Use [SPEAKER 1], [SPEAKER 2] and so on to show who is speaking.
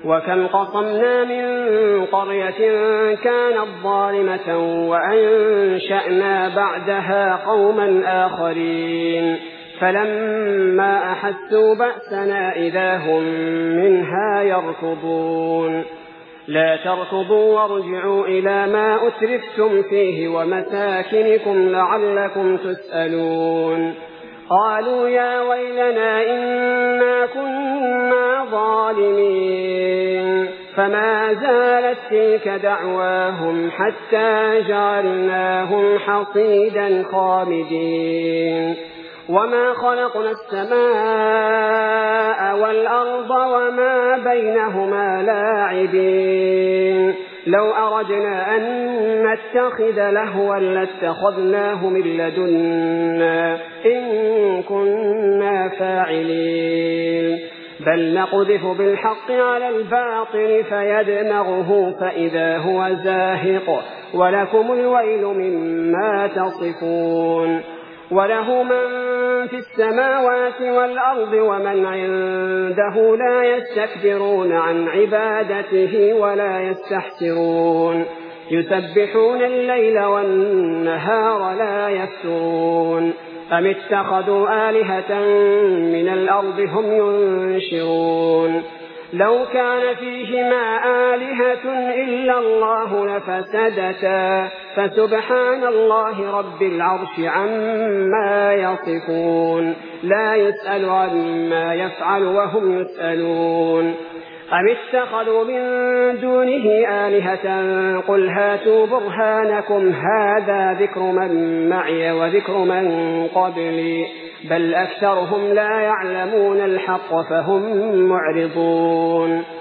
[SPEAKER 1] وكم قصمنا من قرية كانت ظالمة وأنشأنا بعدها قوما آخرين فلما أحسوا بأسنا إذا هم منها يركضون لا تركضوا وارجعوا إلى ما أترفتم فيه ومساكنكم لعلكم تسألون قالوا يا ويلنا إنا كنا ظالمين فما زالت تلك دعواهم حتى جعلناهم حصيدا خامدين وما خلقنا السماء والأرض وما بينهما لاعبين لو أردنا أن نتخذ لهوا لاتخذناه من لدنا إن كنا فاعلين بل نقذف بالحق على الباطل فيدمغه فإذا هو زاهق ولكم الويل مما تصفون وله من في السماوات والأرض ومن عنده لا يستكبرون عن عبادته ولا يستحسرون يسبحون الليل والنهار لا يفترون أم اتخذوا آلهة من الأرض هم ينشرون لو كان فيهما آلهة إلا الله لفسدتا فسبحان الله رب العرش عما يصفون لا يسأل عما يفعل وهم يسألون أم اتخذوا من دونه آلهة قل هاتوا برهانكم هذا ذكر من معي وذكر من قبلي بل أكثرهم لا يعلمون الحق فهم معرضون